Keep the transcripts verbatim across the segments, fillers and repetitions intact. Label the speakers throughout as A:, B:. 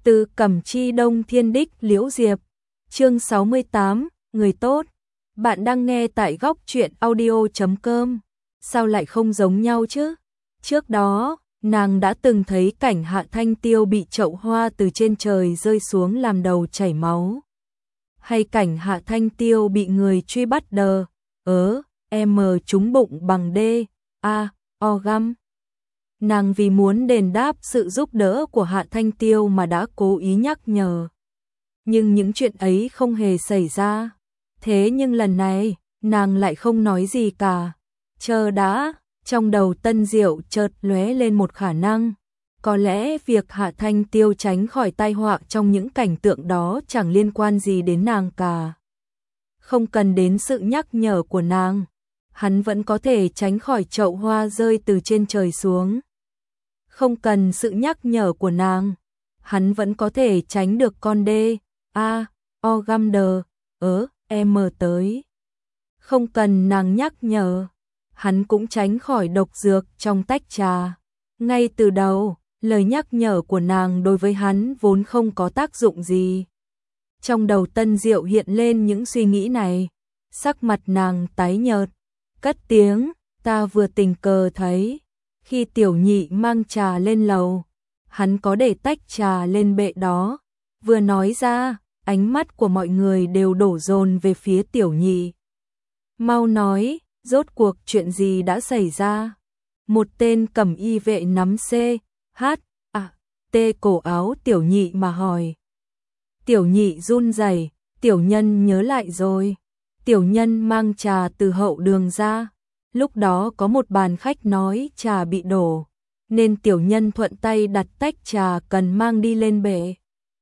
A: Từ Cẩm Chi Đông Thiên Đích Liễu Diệp. Chương sáu mươi tám, người tốt. Bạn đang nghe tại góc truyện audio chấm com. Sao lại không giống nhau chứ? Trước đó, nàng đã từng thấy cảnh Hạ Thanh Tiêu bị chậu hoa từ trên trời rơi xuống làm đầu chảy máu. Hay cảnh Hạ Thanh Tiêu bị người truy bắt đờ, ớ, em trúng bụng bằng đê, a, o găm. Nàng vì muốn đền đáp sự giúp đỡ của Hạ Thanh Tiêu mà đã cố ý nhắc nhở. Nhưng những chuyện ấy không hề xảy ra. Thế nhưng lần này, nàng lại không nói gì cả. Chờ đã, trong đầu Tân Diệu chợt lóe lên một khả năng. Có lẽ việc Hạ Thanh Tiêu tránh khỏi tai họa trong những cảnh tượng đó chẳng liên quan gì đến nàng cả. Không cần đến sự nhắc nhở của nàng, hắn vẫn có thể tránh khỏi chậu hoa rơi từ trên trời xuống. Không cần sự nhắc nhở của nàng, hắn vẫn có thể tránh được con đê, a, o găm đờ, ớ, em tới. Không cần nàng nhắc nhở, hắn cũng tránh khỏi độc dược trong tách trà. Ngay từ đầu, lời nhắc nhở của nàng đối với hắn vốn không có tác dụng gì. Trong đầu Tân Diệu hiện lên những suy nghĩ này, sắc mặt nàng tái nhợt, cất tiếng, ta vừa tình cờ thấy. Khi Tiểu Nhị mang trà lên lầu, hắn có để tách trà lên bệ đó. Vừa nói ra, ánh mắt của mọi người đều đổ dồn về phía Tiểu Nhị. Mau nói, rốt cuộc chuyện gì đã xảy ra? Một tên cẩm y vệ nắm C, H, A, T cổ áo Tiểu Nhị mà hỏi. Tiểu Nhị run rẩy, tiểu nhân nhớ lại rồi. Tiểu nhân mang trà từ hậu đường ra. Lúc đó có một bàn khách nói trà bị đổ, nên tiểu nhân thuận tay đặt tách trà cần mang đi lên bệ.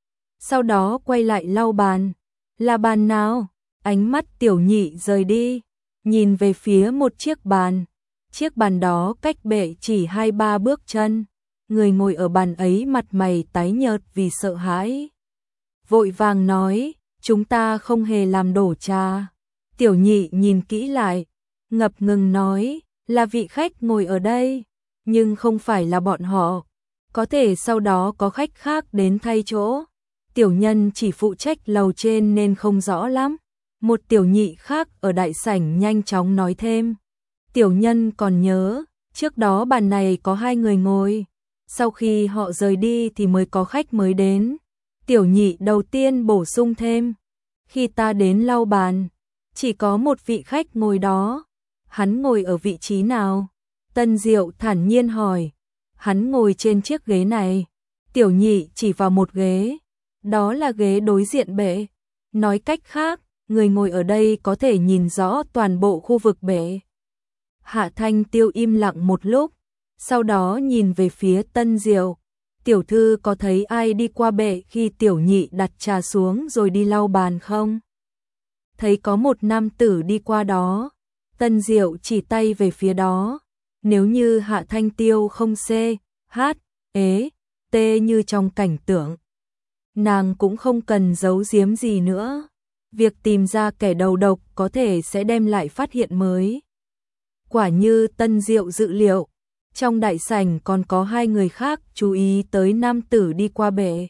A: Sau đó quay lại lau bàn. Là bàn nào? Ánh mắt Tiểu Nhị rời đi, nhìn về phía một chiếc bàn. Chiếc bàn đó cách bệ chỉ hai ba bước chân. Người ngồi ở bàn ấy mặt mày tái nhợt vì sợ hãi. Vội vàng nói, chúng ta không hề làm đổ trà. Tiểu Nhị nhìn kỹ lại, ngập ngừng nói, là vị khách ngồi ở đây, nhưng không phải là bọn họ. Có thể sau đó có khách khác đến thay chỗ. Tiểu nhân chỉ phụ trách lầu trên nên không rõ lắm. Một tiểu nhị khác ở đại sảnh nhanh chóng nói thêm. Tiểu nhân còn nhớ, trước đó bàn này có hai người ngồi. Sau khi họ rời đi thì mới có khách mới đến. Tiểu nhị đầu tiên bổ sung thêm. Khi ta đến lau bàn, chỉ có một vị khách ngồi đó. Hắn ngồi ở vị trí nào? Tân Diệu thản nhiên hỏi. Hắn ngồi trên chiếc ghế này. Tiểu Nhị chỉ vào một ghế. Đó là ghế đối diện bệ. Nói cách khác, người ngồi ở đây có thể nhìn rõ toàn bộ khu vực bệ. Hạ Thanh Tiêu im lặng một lúc, sau đó nhìn về phía Tân Diệu. Tiểu thư có thấy ai đi qua bệ khi Tiểu Nhị đặt trà xuống rồi đi lau bàn không? Thấy có một nam tử đi qua đó. Tân Diệu chỉ tay về phía đó. Nếu như Hạ Thanh Tiêu không C, H, ế, T như trong cảnh tượng, nàng cũng không cần giấu giếm gì nữa. Việc tìm ra kẻ đầu độc có thể sẽ đem lại phát hiện mới. Quả như Tân Diệu dự liệu, trong đại sảnh còn có hai người khác chú ý tới nam tử đi qua bệ.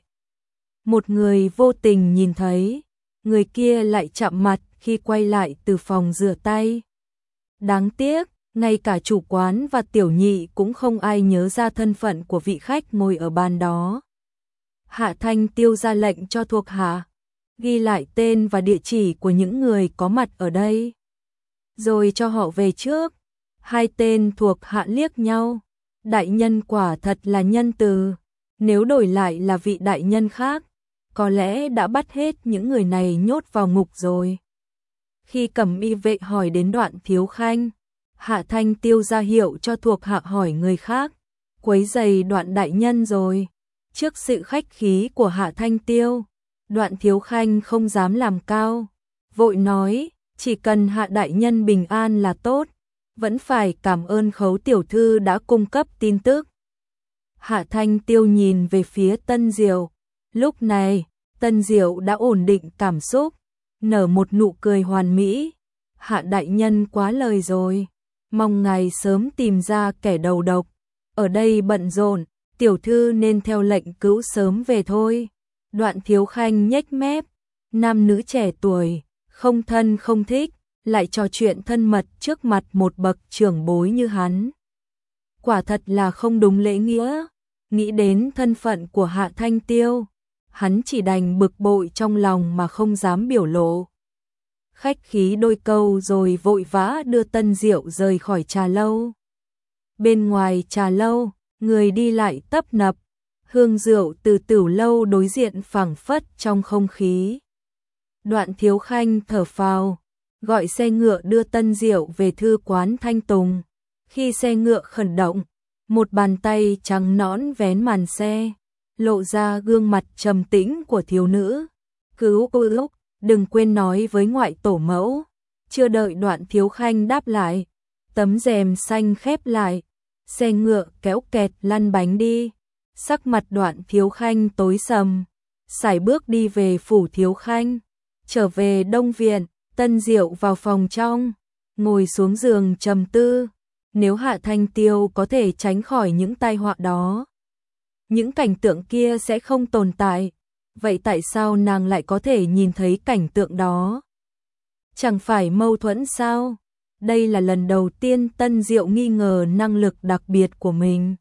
A: Một người vô tình nhìn thấy, người kia lại chạm mặt khi quay lại từ phòng rửa tay. Đáng tiếc, ngay cả chủ quán và Tiểu Nhị cũng không ai nhớ ra thân phận của vị khách ngồi ở bàn đó. Hạ Thanh Tiêu ra lệnh cho thuộc hạ ghi lại tên và địa chỉ của những người có mặt ở đây, rồi cho họ về trước. Hai tên thuộc hạ liếc nhau. Đại nhân quả thật là nhân từ. Nếu đổi lại là vị đại nhân khác, có lẽ đã bắt hết những người này nhốt vào ngục rồi. Khi Cẩm y vệ hỏi đến Đoạn Thiếu Khanh, Hạ Thanh Tiêu ra hiệu cho thuộc hạ hỏi người khác. Quấy rầy Đoạn đại nhân rồi. Trước sự khách khí của Hạ Thanh Tiêu, Đoạn Thiếu Khanh không dám làm cao, vội nói, chỉ cần Hạ đại nhân bình an là tốt, vẫn phải cảm ơn Khấu tiểu thư đã cung cấp tin tức. Hạ Thanh Tiêu nhìn về phía Tân Diệu. Lúc này, Tân Diệu đã ổn định cảm xúc, nở một nụ cười hoàn mỹ. Hạ đại nhân quá lời rồi, mong ngài sớm tìm ra kẻ đầu độc. Ở đây bận rộn, tiểu thư nên theo lệnh cữu sớm về thôi. Đoạn Thiếu Khanh nhếch mép, nam nữ trẻ tuổi, không thân không thích, lại trò chuyện thân mật trước mặt một bậc trưởng bối như hắn. Quả thật là không đúng lễ nghĩa, nghĩ đến thân phận của Hạ Thanh Tiêu, hắn chỉ đành bực bội trong lòng mà không dám biểu lộ. Khách khí đôi câu rồi vội vã đưa Tân Diệu rời khỏi trà lâu. Bên ngoài trà lâu, người đi lại tấp nập, hương rượu từ tửu lâu đối diện phảng phất trong không khí. Đoạn Thiếu Khanh thở phào, gọi xe ngựa đưa Tân Diệu về thư quán Thanh Tùng. Khi xe ngựa khởi động, một bàn tay trắng nõn vén màn xe, lộ ra gương mặt trầm tĩnh của thiếu nữ. Cứu cô Úc, đừng quên nói với ngoại tổ mẫu. Chưa đợi Đoạn Thiếu Khanh đáp lại, tấm rèm xanh khép lại, xe ngựa kéo kẹt lăn bánh đi. Sắc mặt Đoạn Thiếu Khanh tối sầm, sải bước đi về phủ Thiếu Khanh. Trở về Đông Viện, Tân Diệu vào phòng trong, ngồi xuống giường trầm tư. Nếu Hạ Thanh Tiêu có thể tránh khỏi những tai họa đó, những cảnh tượng kia sẽ không tồn tại. Vậy tại sao nàng lại có thể nhìn thấy cảnh tượng đó? Chẳng phải mâu thuẫn sao? Đây là lần đầu tiên Tân Diệu nghi ngờ năng lực đặc biệt của mình.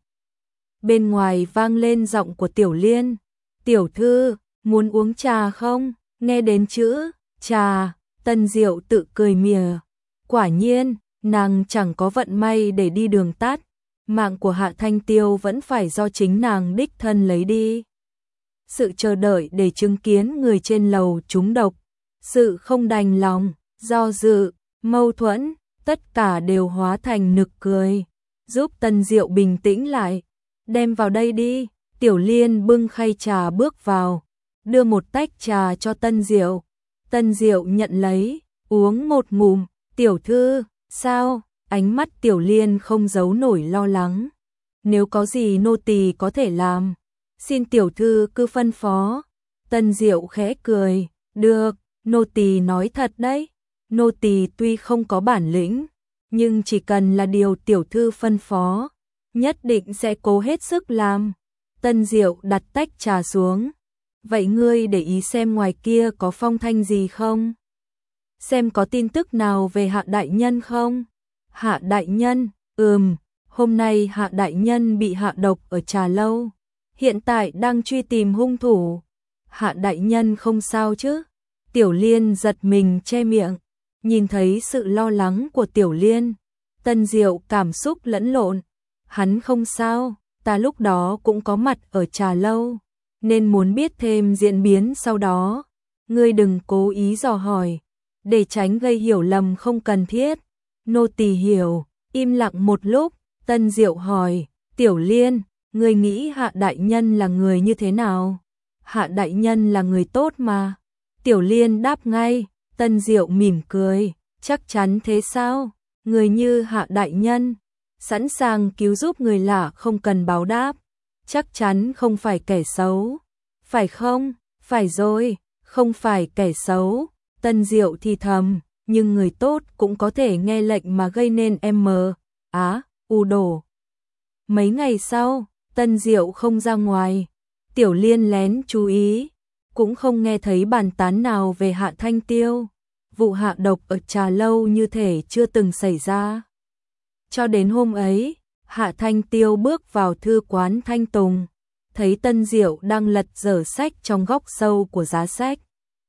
A: Bên ngoài vang lên giọng của Tiểu Liên. Tiểu thư, muốn uống trà không? Nghe đến chữ trà, Tân Diệu tự cười mỉa. Quả nhiên, nàng chẳng có vận may để đi đường tắt. Mạng của Hạ Thanh Tiêu vẫn phải do chính nàng đích thân lấy đi. Sự chờ đợi để chứng kiến người trên lầu trúng độc, sự không đành lòng, do dự, mâu thuẫn, tất cả đều hóa thành nực cười, giúp Tân Diệu bình tĩnh lại. Đem vào đây đi. Tiểu Liên bưng khay trà bước vào, đưa một tách trà cho Tân Diệu. Tân Diệu nhận lấy, uống một ngụm. Tiểu thư, sao? Ánh mắt Tiểu Liên không giấu nổi lo lắng. Nếu có gì nô tỳ có thể làm, xin tiểu thư cứ phân phó. Tân Diệu khẽ cười, được, nô tỳ nói thật đấy. Nô tỳ tuy không có bản lĩnh, nhưng chỉ cần là điều tiểu thư phân phó, nhất định sẽ cố hết sức làm. Tân Diệu đặt tách trà xuống. Vậy ngươi để ý xem ngoài kia có phong thanh gì không? Xem có tin tức nào về Hạ đại nhân không? Hạ đại nhân, ừm, hôm nay Hạ đại nhân bị hạ độc ở trà lâu, hiện tại đang truy tìm hung thủ. Hạ đại nhân không sao chứ? Tiểu Liên giật mình che miệng, nhìn thấy sự lo lắng của Tiểu Liên, Tân Diệu cảm xúc lẫn lộn. Hắn không sao, ta lúc đó cũng có mặt ở trà lâu, nên muốn biết thêm diễn biến sau đó. Ngươi đừng cố ý dò hỏi, để tránh gây hiểu lầm không cần thiết. Nô tỳ hiểu. Im lặng một lúc, Tân Diệu hỏi, Tiểu Liên, ngươi nghĩ Hạ đại nhân là người như thế nào? Hạ đại nhân là người tốt mà. Tiểu Liên đáp ngay. Tân Diệu mỉm cười, chắc chắn thế sao? Người như Hạ đại nhân, sẵn sàng cứu giúp người lạ không cần báo đáp, chắc chắn không phải kẻ xấu, phải không? Phải rồi, không phải kẻ xấu. Tân Diệu thì thầm, nhưng người tốt cũng có thể nghe lệnh mà gây nên em á, u đổ. Mấy ngày sau, Tân Diệu không ra ngoài, Tiểu Liên lén chú ý, cũng không nghe thấy bàn tán nào về Hạ Thanh Tiêu. Vụ hạ độc ở trà lâu như thể chưa từng xảy ra. Cho đến hôm ấy, Hạ Thanh Tiêu bước vào thư quán Thanh Tùng, thấy Tân Diệu đang lật dở sách trong góc sâu của giá sách.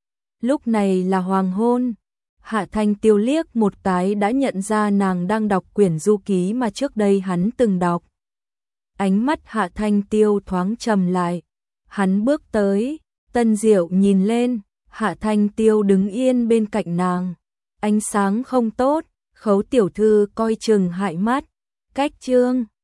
A: Lúc này là hoàng hôn, Hạ Thanh Tiêu liếc một cái đã nhận ra nàng đang đọc quyển du ký mà trước đây hắn từng đọc. Ánh mắt Hạ Thanh Tiêu thoáng trầm lại, hắn bước tới, Tân Diệu nhìn lên, Hạ Thanh Tiêu đứng yên bên cạnh nàng. Ánh sáng không tốt, Khấu tiểu thư coi chừng hại mắt. Cách chương